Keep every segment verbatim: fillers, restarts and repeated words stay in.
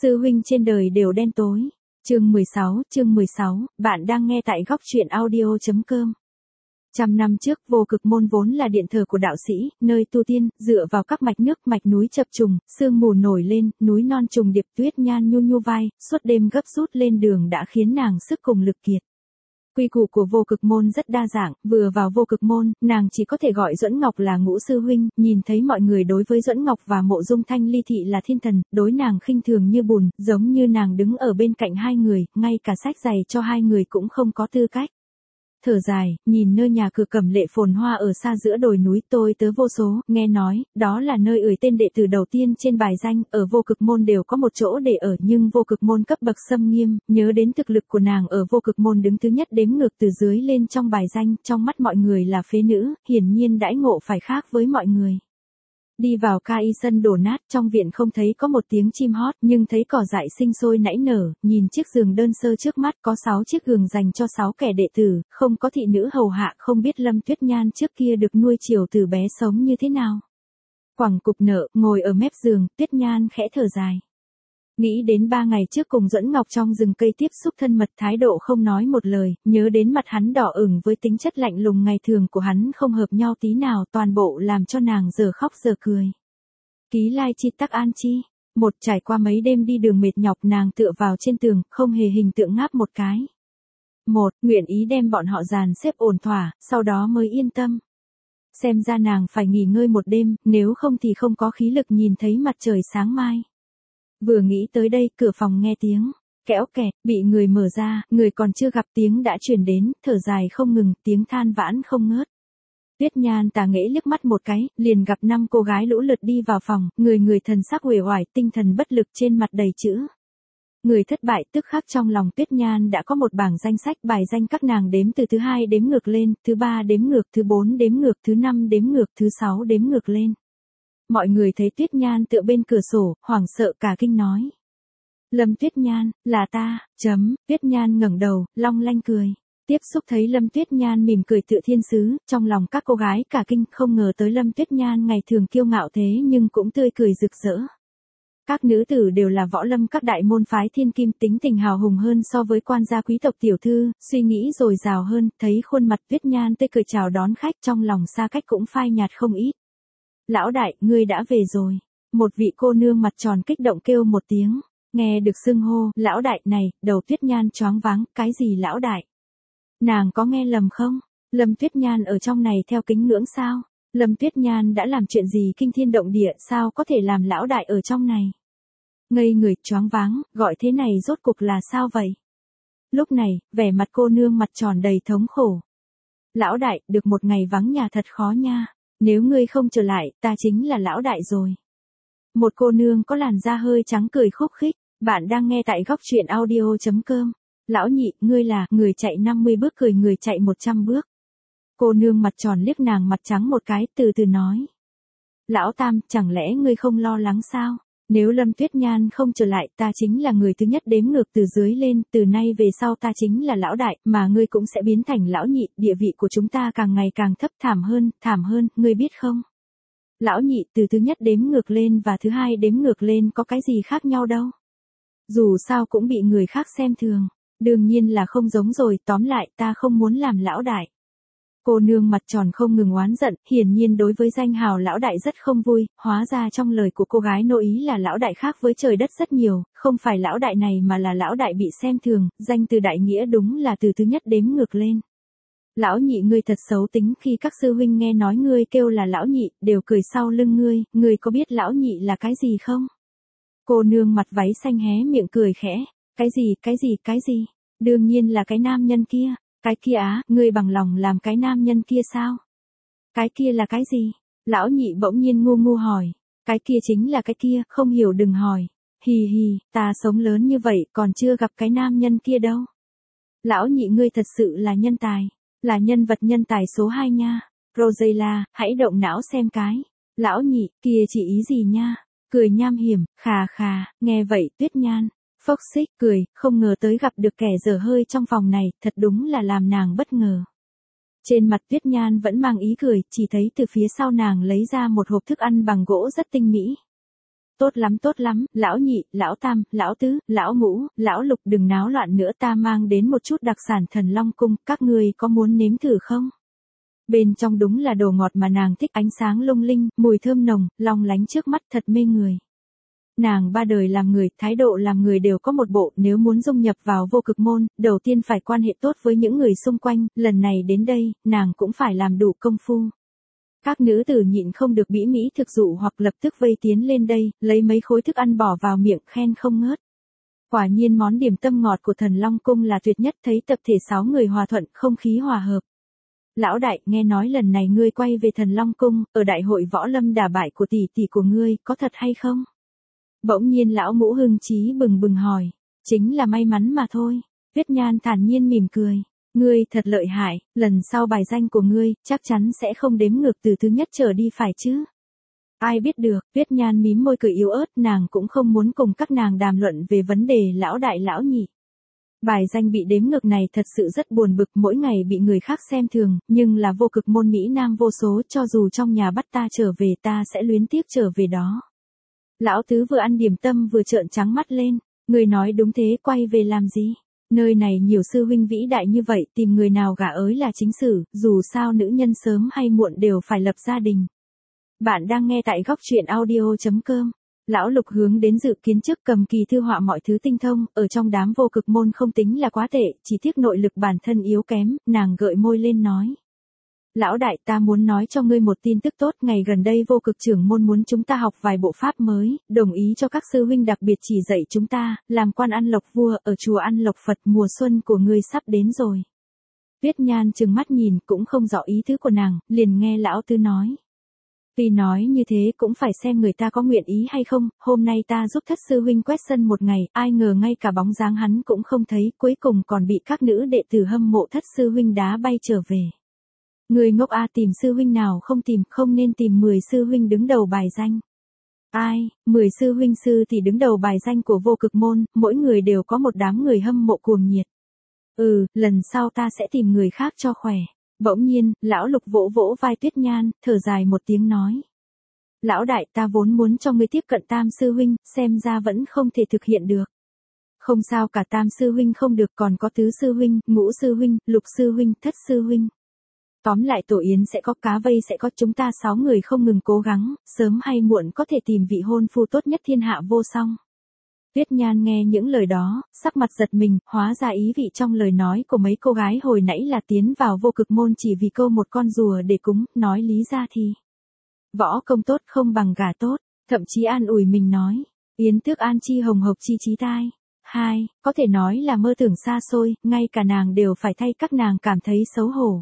Sư huynh trên đời đều đen tối. Chương mười sáu, chương mười sáu, bạn đang nghe tại góc truyện audio chấm com. Trăm năm trước, Vô Cực Môn vốn là điện thờ của đạo sĩ, nơi tu tiên, dựa vào các mạch nước, mạch núi chập trùng, sương mù nổi lên, núi non trùng điệp, Tuyết Nhan nhu nhu vai, suốt đêm gấp rút lên đường đã khiến nàng sức cùng lực kiệt. Quy củ của Vô Cực Môn rất đa dạng, vừa vào Vô Cực Môn, nàng chỉ có thể gọi Duẫn Ngọc là Ngũ sư huynh, nhìn thấy mọi người đối với Duẫn Ngọc và Mộ Dung Thanh Ly thị là thiên thần, đối nàng khinh thường như bùn, giống như nàng đứng ở bên cạnh hai người, ngay cả sách giày cho hai người cũng không có tư cách. Thở dài, nhìn nơi nhà cửa cẩm lệ phồn hoa ở xa giữa đồi núi, tôi tớ vô số, nghe nói, đó là nơi ửi tên đệ tử đầu tiên trên bài danh, ở Vô Cực Môn đều có một chỗ để ở, nhưng Vô Cực Môn cấp bậc xâm nghiêm, nhớ đến thực lực của nàng ở Vô Cực Môn đứng thứ nhất đếm ngược từ dưới lên trong bài danh, trong mắt mọi người là phế nữ, hiển nhiên đãi ngộ phải khác với mọi người. Đi vào ca y sân đổ nát, trong viện không thấy có một tiếng chim hót, nhưng thấy cỏ dại sinh sôi nảy nở, nhìn chiếc giường đơn sơ trước mắt có sáu chiếc giường dành cho sáu kẻ đệ tử, không có thị nữ hầu hạ, không biết Lâm Tuyết Nhan trước kia được nuôi chiều từ bé sống như thế nào. Quẳng cục nợ, ngồi ở mép giường, Tuyết Nhan khẽ thở dài. Nghĩ đến ba ngày trước cùng Duẫn Ngọc trong rừng cây tiếp xúc thân mật, thái độ không nói một lời, nhớ đến mặt hắn đỏ ửng với tính chất lạnh lùng ngày thường của hắn không hợp nhau tí nào, toàn bộ làm cho nàng giờ khóc giờ cười. Ký lai chi tắc an chi, một trải qua mấy đêm đi đường mệt nhọc, nàng tựa vào trên tường, không hề hình tượng ngáp một cái. Một, nguyện ý đem bọn họ dàn xếp ổn thỏa, sau đó mới yên tâm. Xem ra nàng phải nghỉ ngơi một đêm, nếu không thì không có khí lực nhìn thấy mặt trời sáng mai. Vừa nghĩ tới đây, cửa phòng nghe tiếng kéo kẹt, bị người mở ra, người còn chưa gặp tiếng đã truyền đến, thở dài không ngừng, tiếng than vãn không ngớt. Tuyết Nhan tà nghễ liếc mắt một cái, liền gặp năm cô gái lũ lượt đi vào phòng, người người thần sắc uể oải, tinh thần bất lực, trên mặt đầy chữ. Người thất bại tức khắc trong lòng Tuyết Nhan đã có một bảng danh sách, bài danh các nàng đếm từ thứ hai đếm ngược lên, thứ ba đếm ngược, thứ bốn đếm ngược, thứ năm đếm ngược, thứ sáu đếm ngược lên. Mọi người thấy Tuyết Nhan tựa bên cửa sổ, hoảng sợ cả kinh nói. Lâm Tuyết Nhan, là ta, chấm, Tuyết Nhan ngẩng đầu, long lanh cười. Tiếp xúc thấy Lâm Tuyết Nhan mỉm cười tựa thiên sứ, trong lòng các cô gái cả kinh, không ngờ tới Lâm Tuyết Nhan ngày thường kiêu ngạo thế nhưng cũng tươi cười rực rỡ. Các nữ tử đều là võ lâm các đại môn phái thiên kim, tính tình hào hùng hơn so với quan gia quý tộc tiểu thư, suy nghĩ dồi dào hơn, thấy khuôn mặt Tuyết Nhan tươi cười chào đón khách, trong lòng xa cách cũng phai nhạt không ít. Lão đại, ngươi đã về rồi. Một vị cô nương mặt tròn kích động kêu một tiếng. Nghe được xưng hô, lão đại này, đầu Tuyết Nhan choáng váng, cái gì lão đại? Nàng có nghe lầm không? Lâm Tuyết Nhan ở trong này theo kính ngưỡng sao? Lâm Tuyết Nhan đã làm chuyện gì kinh thiên động địa, sao có thể làm lão đại ở trong này? Ngây người, choáng váng, gọi thế này rốt cục là sao vậy? Lúc này, vẻ mặt cô nương mặt tròn đầy thống khổ. Lão đại, được một ngày vắng nhà thật khó nha. Nếu ngươi không trở lại, ta chính là lão đại rồi. Một cô nương có làn da hơi trắng cười khúc khích, bạn đang nghe tại góc truyện audio chấm com. Lão nhị, ngươi là người chạy năm mươi bước cười người chạy một trăm bước. Cô nương mặt tròn liếc nàng mặt trắng một cái, từ từ nói. Lão tam, chẳng lẽ ngươi không lo lắng sao? Nếu Lâm Tuyết Nhan không trở lại, ta chính là người thứ nhất đếm ngược từ dưới lên, từ nay về sau ta chính là lão đại, mà ngươi cũng sẽ biến thành lão nhị, địa vị của chúng ta càng ngày càng thấp, thảm hơn, thảm hơn, ngươi biết không? Lão nhị, từ thứ nhất đếm ngược lên và thứ hai đếm ngược lên có cái gì khác nhau đâu. Dù sao cũng bị người khác xem thường, đương nhiên là không giống rồi, tóm lại ta không muốn làm lão đại. Cô nương mặt tròn không ngừng oán giận, hiển nhiên đối với danh hào lão đại rất không vui, hóa ra trong lời của cô gái nô ý là lão đại khác với trời đất rất nhiều, không phải lão đại này mà là lão đại bị xem thường, danh từ đại nghĩa đúng là từ thứ nhất đếm ngược lên. Lão nhị, ngươi thật xấu tính, khi các sư huynh nghe nói ngươi kêu là lão nhị, đều cười sau lưng ngươi, ngươi có biết lão nhị là cái gì không? Cô nương mặt váy xanh hé miệng cười khẽ, cái gì, cái gì, cái gì? Đương nhiên là cái nam nhân kia. Cái kia á, ngươi bằng lòng làm cái nam nhân kia sao? Cái kia là cái gì? Lão nhị bỗng nhiên ngu ngu hỏi. Cái kia chính là cái kia, không hiểu đừng hỏi. Hì hì, ta sống lớn như vậy còn chưa gặp cái nam nhân kia đâu. Lão nhị, ngươi thật sự là nhân tài, là nhân vật nhân tài số hai nha. Rosella, hãy động não xem cái. Lão nhị, kia chỉ ý gì nha? Cười nham hiểm, khà khà, nghe vậy Tuyết Nhan phốc xích cười, không ngờ tới gặp được kẻ dở hơi trong phòng này, thật đúng là làm nàng bất ngờ. Trên mặt Tuyết Nhan vẫn mang ý cười, chỉ thấy từ phía sau nàng lấy ra một hộp thức ăn bằng gỗ rất tinh mỹ. Tốt lắm tốt lắm, lão nhị, lão tam, lão tứ, lão ngũ, lão lục đừng náo loạn nữa, ta mang đến một chút đặc sản Thần Long Cung, các ngươi có muốn nếm thử không? Bên trong đúng là đồ ngọt mà nàng thích, ánh sáng lung linh, mùi thơm nồng, long lánh trước mắt thật mê người. Nàng ba đời làm người, thái độ làm người đều có một bộ, nếu muốn dung nhập vào vô cực môn, đầu tiên phải quan hệ tốt với những người xung quanh, lần này đến đây, nàng cũng phải làm đủ công phu. Các nữ tử nhịn không được bĩ mỹ thực dụ hoặc lập tức vây tiến lên đây, lấy mấy khối thức ăn bỏ vào miệng khen không ngớt. Quả nhiên món điểm tâm ngọt của Thần Long Cung là tuyệt nhất, thấy tập thể sáu người hòa thuận, không khí hòa hợp. Lão đại, nghe nói lần này ngươi quay về Thần Long Cung, ở đại hội võ lâm đả bại của tỷ tỷ của ngươi, có thật hay không? Bỗng nhiên lão ngũ hưng chí bừng bừng hỏi. Chính là may mắn mà thôi. Tuyết Nhan thản nhiên mỉm cười. Ngươi thật lợi hại, lần sau bài danh của ngươi, chắc chắn sẽ không đếm ngược từ thứ nhất trở đi phải chứ? Ai biết được, Tuyết Nhan mím môi cười yếu ớt, nàng cũng không muốn cùng các nàng đàm luận về vấn đề lão đại lão nhị. Bài danh bị đếm ngược này thật sự rất buồn bực, mỗi ngày bị người khác xem thường, nhưng là vô cực môn Mỹ Nam vô số, cho dù trong nhà bắt ta trở về ta sẽ luyến tiếc trở về đó. Lão tứ vừa ăn điểm tâm vừa trợn trắng mắt lên, người nói đúng thế, quay về làm gì? Nơi này nhiều sư huynh vĩ đại như vậy, tìm người nào gả ới là chính sự, dù sao nữ nhân sớm hay muộn đều phải lập gia đình. Bạn đang nghe tại góc truyện audio chấm com. Lão Lục hướng đến dự kiến trước, cầm kỳ thư họa mọi thứ tinh thông, ở trong đám vô cực môn không tính là quá tệ, chỉ tiếc nội lực bản thân yếu kém, nàng gợi môi lên nói. Lão đại, ta muốn nói cho ngươi một tin tức tốt, ngày gần đây vô cực trưởng môn muốn chúng ta học vài bộ pháp mới, đồng ý cho các sư huynh đặc biệt chỉ dạy chúng ta, làm quan ăn lộc vua, ở chùa ăn lộc Phật, mùa xuân của ngươi sắp đến rồi. Tuyết Nhan trừng mắt nhìn, cũng không rõ ý tứ của nàng, liền nghe lão tứ nói. Tuy nói như thế cũng phải xem người ta có nguyện ý hay không, hôm nay ta giúp thất sư huynh quét sân một ngày, ai ngờ ngay cả bóng dáng hắn cũng không thấy, cuối cùng còn bị các nữ đệ tử hâm mộ thất sư huynh đá bay trở về. Người ngốc a, tìm sư huynh nào không tìm, không nên tìm mười sư huynh đứng đầu bài danh. Ai, mười sư huynh sư thì đứng đầu bài danh của vô cực môn, mỗi người đều có một đám người hâm mộ cuồng nhiệt. Ừ, lần sau ta sẽ tìm người khác cho khỏe. Bỗng nhiên, lão Lục vỗ vỗ vai Tuyết Nhan, thở dài một tiếng nói. Lão đại, ta vốn muốn cho ngươi tiếp cận tam sư huynh, xem ra vẫn không thể thực hiện được. Không sao cả, tam sư huynh không được, còn có tứ sư huynh, ngũ sư huynh, lục sư huynh, thất sư huynh. Tóm lại tổ yến sẽ có, cá vây sẽ có, chúng ta sáu người không ngừng cố gắng, sớm hay muộn có thể tìm vị hôn phu tốt nhất thiên hạ vô song. Tuyết Nhan nghe những lời đó, sắc mặt giật mình, hóa ra ý vị trong lời nói của mấy cô gái hồi nãy là tiến vào vô cực môn chỉ vì câu một con rùa để cúng, nói lý ra thì võ công tốt không bằng gà tốt, thậm chí an ủi mình nói, yến tước an chi hồng hộc chi chí tai. Hai, có thể nói là mơ tưởng xa xôi, ngay cả nàng đều phải thay các nàng cảm thấy xấu hổ.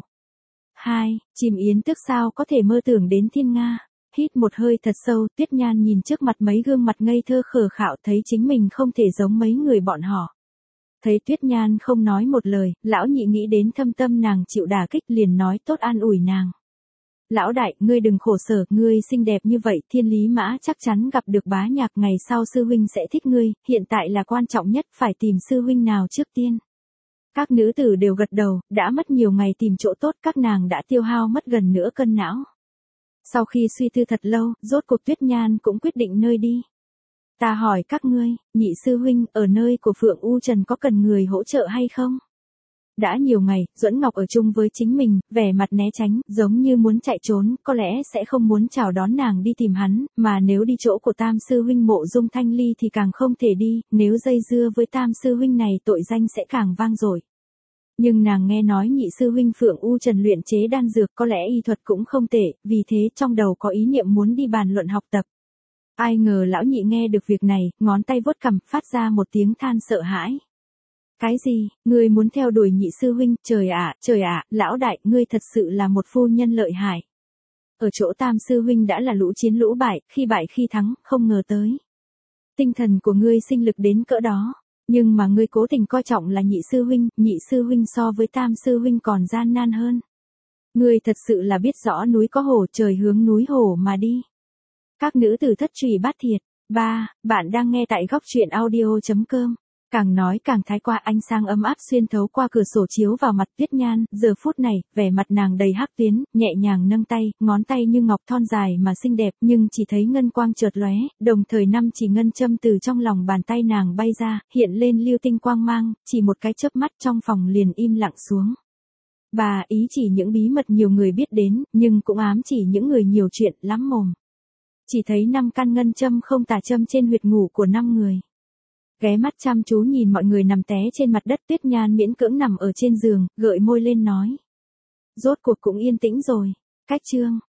Hai, chim yến tước sao có thể mơ tưởng đến thiên nga. Hít một hơi thật sâu, Tuyết Nhan nhìn trước mặt mấy gương mặt ngây thơ khờ khạo, thấy chính mình không thể giống mấy người bọn họ. Thấy Tuyết Nhan không nói một lời, lão nhị nghĩ đến thâm tâm nàng chịu đả kích, liền nói tốt an ủi nàng. Lão đại, ngươi đừng khổ sở, ngươi xinh đẹp như vậy, thiên lý mã chắc chắn gặp được bá nhạc, ngày sau sư huynh sẽ thích ngươi, hiện tại là quan trọng nhất, phải tìm sư huynh nào trước tiên. Các nữ tử đều gật đầu, đã mất nhiều ngày tìm chỗ tốt, các nàng đã tiêu hao mất gần nửa cân não. Sau khi suy tư thật lâu, rốt cuộc Tuyết Nhan cũng quyết định nơi đi. Ta hỏi các ngươi, nhị sư huynh, ở nơi của Phượng U Trần có cần người hỗ trợ hay không? Đã nhiều ngày, Duẫn Ngọc ở chung với chính mình, vẻ mặt né tránh, giống như muốn chạy trốn, có lẽ sẽ không muốn chào đón nàng đi tìm hắn, mà nếu đi chỗ của tam sư huynh Mộ Dung Thanh Ly thì càng không thể đi, nếu dây dưa với tam sư huynh này tội danh sẽ càng vang dội. Nhưng nàng nghe nói nhị sư huynh Phượng U Trần luyện chế đan dược, có lẽ y thuật cũng không tệ, vì thế trong đầu có ý niệm muốn đi bàn luận học tập. Ai ngờ lão nhị nghe được việc này, ngón tay vuốt cằm, phát ra một tiếng than sợ hãi. Cái gì, ngươi muốn theo đuổi nhị sư huynh, trời ạ, trời ạ, lão đại, ngươi thật sự là một phu nhân lợi hại. Ở chỗ tam sư huynh đã là lũ chiến lũ bại, khi bại khi thắng, không ngờ tới. Tinh thần của ngươi sinh lực đến cỡ đó. Nhưng mà ngươi cố tình coi trọng là nhị sư huynh, nhị sư huynh so với tam sư huynh còn gian nan hơn. Ngươi thật sự là biết rõ núi có hổ, trời hướng núi hổ mà đi. Các nữ tử thất trùy bát thiệt. Ba, bạn đang nghe tại góc truyện audio chấm com. Càng nói càng thái qua, ánh sáng ấm áp xuyên thấu qua cửa sổ chiếu vào mặt Tuyết Nhan, giờ phút này, vẻ mặt nàng đầy hắc tuyến, nhẹ nhàng nâng tay, ngón tay như ngọc thon dài mà xinh đẹp, nhưng chỉ thấy ngân quang chợt lóe, đồng thời năm chỉ ngân châm từ trong lòng bàn tay nàng bay ra, hiện lên lưu tinh quang mang, chỉ một cái chớp mắt trong phòng liền im lặng xuống. Bà ý chỉ những bí mật nhiều người biết đến, nhưng cũng ám chỉ những người nhiều chuyện lắm mồm. Chỉ thấy năm căn ngân châm không tà châm trên huyệt ngủ của năm người. Ghé mắt chăm chú nhìn mọi người nằm té trên mặt đất, Tuyết Nhan miễn cưỡng nằm ở trên giường, gợi môi lên nói. Rốt cuộc cũng yên tĩnh rồi. Cách chương